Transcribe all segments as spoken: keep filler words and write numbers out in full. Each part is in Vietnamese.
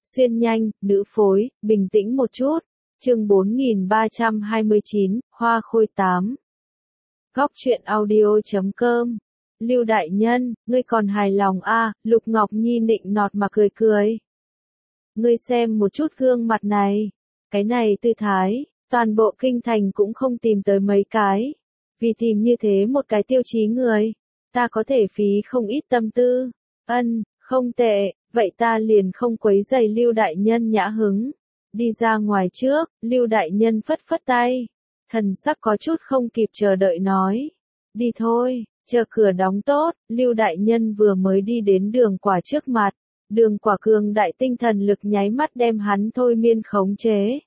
Xuyên nhanh, nữ phối, bình tĩnh một chút. Chương bốn nghìn ba trăm hai mươi chín, Hoa Khôi tám. Góc truyện audio chấm com. Lưu đại nhân, ngươi còn hài lòng a? À, Lục Ngọc Nhi nịnh nọt mà cười cười. Ngươi xem một chút gương mặt này, cái này tư thái, toàn bộ kinh thành cũng không tìm tới mấy cái. Vì tìm như thế một cái tiêu chí người, ta có thể phí không ít tâm tư. Ân, không tệ, vậy ta liền không quấy rầy Lưu đại nhân nhã hứng. Đi ra ngoài trước, Lưu đại nhân phất phất tay, thần sắc có chút không kịp chờ đợi nói. Đi thôi, chờ cửa đóng tốt, Lưu đại nhân vừa mới đi đến Đường Quả trước mặt. Đường Quả cường đại tinh thần lực nháy mắt đem hắn thôi miên khống chế.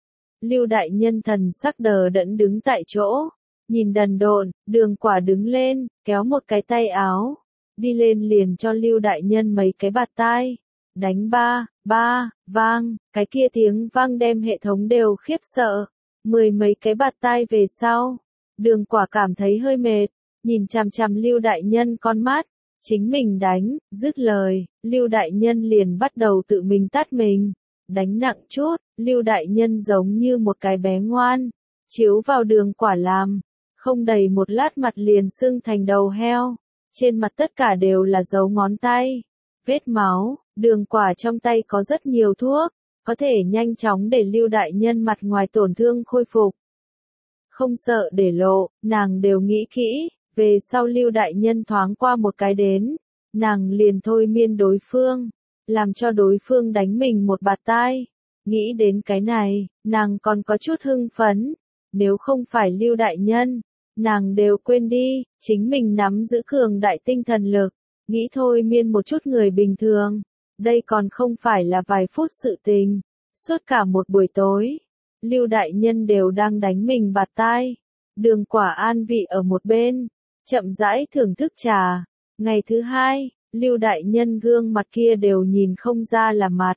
Lưu đại nhân thần sắc đờ đẫn đứng tại chỗ, nhìn đần độn. Đường Quả đứng lên, kéo một cái tay áo, đi lên liền cho Lưu đại nhân mấy cái bạt tai. Đánh ba, ba, vang, cái kia tiếng vang đem hệ thống đều khiếp sợ. Mười mấy cái bạt tai về sau, Đường Quả cảm thấy hơi mệt, nhìn chằm chằm Lưu đại nhân con mắt. Chính mình đánh, dứt lời, Lưu đại nhân liền bắt đầu tự mình tát mình. Đánh nặng chút, Lưu đại nhân giống như một cái bé ngoan, chiếu vào Đường Quả làm. Không đầy một lát mặt liền sưng thành đầu heo, trên mặt tất cả đều là dấu ngón tay, vết máu. Đường Quả trong tay có rất nhiều thuốc, có thể nhanh chóng để Lưu đại nhân mặt ngoài tổn thương khôi phục. Không sợ để lộ, nàng đều nghĩ kỹ, về sau Lưu đại nhân thoáng qua một cái đến, nàng liền thôi miên đối phương, làm cho đối phương đánh mình một bạt tai. Nghĩ đến cái này, nàng còn có chút hưng phấn, nếu không phải Lưu đại nhân, nàng đều quên đi, chính mình nắm giữ cường đại tinh thần lực, nghĩ thôi miên một chút người bình thường. Đây còn không phải là vài phút sự tình, suốt cả một buổi tối, Lưu đại nhân đều đang đánh mình bạt tai. Đường Quả an vị ở một bên, chậm rãi thưởng thức trà. Ngày thứ hai, Lưu đại nhân gương mặt kia đều nhìn không ra là mặt.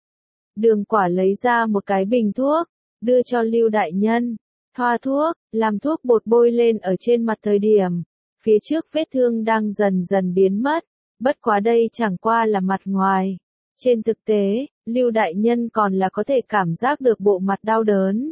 Đường Quả lấy ra một cái bình thuốc, đưa cho Lưu đại nhân. Thoa thuốc, làm thuốc bột bôi lên ở trên mặt thời điểm, phía trước vết thương đang dần dần biến mất. Bất quá đây chẳng qua là mặt ngoài. Trên thực tế, Lưu đại nhân còn là có thể cảm giác được bộ mặt đau đớn.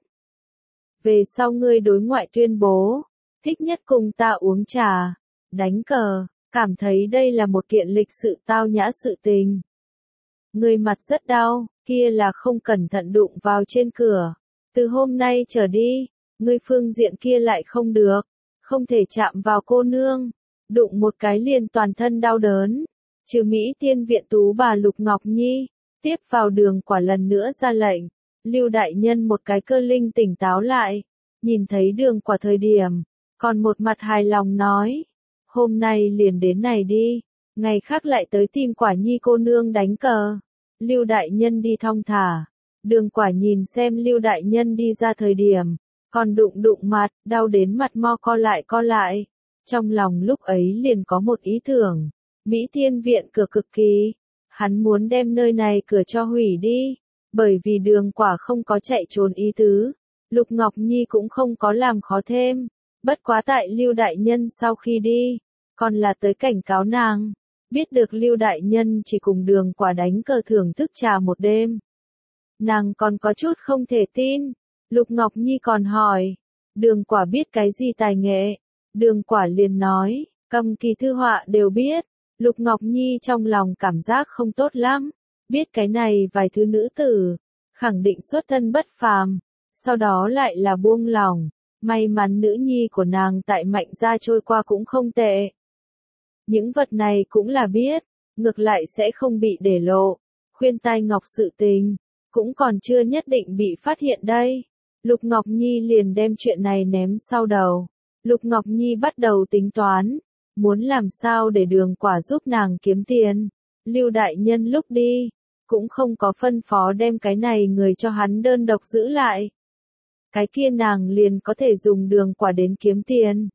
Về sau ngươi đối ngoại tuyên bố, thích nhất cùng ta uống trà, đánh cờ, cảm thấy đây là một kiện lịch sự tao nhã sự tình. Ngươi mặt rất đau, kia là không cẩn thận đụng vào trên cửa. Từ hôm nay trở đi, ngươi phương diện kia lại không được, không thể chạm vào cô nương. Đụng một cái liền toàn thân đau đớn. Trừ Mỹ Tiên viện tú bà Lục Ngọc Nhi, tiếp vào Đường Quả lần nữa ra lệnh. Lưu đại nhân một cái cơ linh tỉnh táo lại, nhìn thấy Đường Quả thời điểm, còn một mặt hài lòng nói, hôm nay liền đến này đi, ngày khác lại tới tìm Quả Nhi cô nương đánh cờ. Lưu đại nhân đi thong thả. Đường Quả nhìn xem Lưu đại nhân đi ra thời điểm, còn đụng đụng mặt, đau đến mặt mo co lại co lại. Trong lòng lúc ấy liền có một ý tưởng, Mỹ Tiên viện cửa cực kỳ, hắn muốn đem nơi này cửa cho hủy đi, bởi vì Đường Quả không có chạy trốn ý tứ, Lục Ngọc Nhi cũng không có làm khó thêm, bất quá tại Lưu đại nhân sau khi đi, còn là tới cảnh cáo nàng, biết được Lưu đại nhân chỉ cùng Đường Quả đánh cờ thưởng thức trà một đêm. Nàng còn có chút không thể tin, Lục Ngọc Nhi còn hỏi, Đường Quả biết cái gì tài nghệ? Đường Quả liền nói, cầm kỳ thư họa đều biết. Lục Ngọc Nhi trong lòng cảm giác không tốt lắm, biết cái này vài thứ nữ tử, khẳng định xuất thân bất phàm, sau đó lại là buông lòng, may mắn nữ nhi của nàng tại Mạnh gia trôi qua cũng không tệ. Những vật này cũng là biết, ngược lại sẽ không bị để lộ, khuyên tai ngọc sự tình, cũng còn chưa nhất định bị phát hiện đây. Lục Ngọc Nhi liền đem chuyện này ném sau đầu. Lục Ngọc Nhi bắt đầu tính toán, muốn làm sao để Đường Quả giúp nàng kiếm tiền. Lưu đại nhân lúc đi, cũng không có phân phó đem cái này người cho hắn đơn độc giữ lại. Cái kia nàng liền có thể dùng Đường Quả đến kiếm tiền.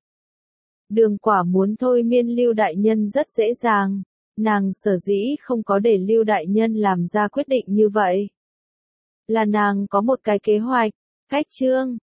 Đường Quả muốn thôi miên Lưu đại nhân rất dễ dàng, nàng sở dĩ không có để Lưu đại nhân làm ra quyết định như vậy. Là nàng có một cái kế hoạch, cách chương,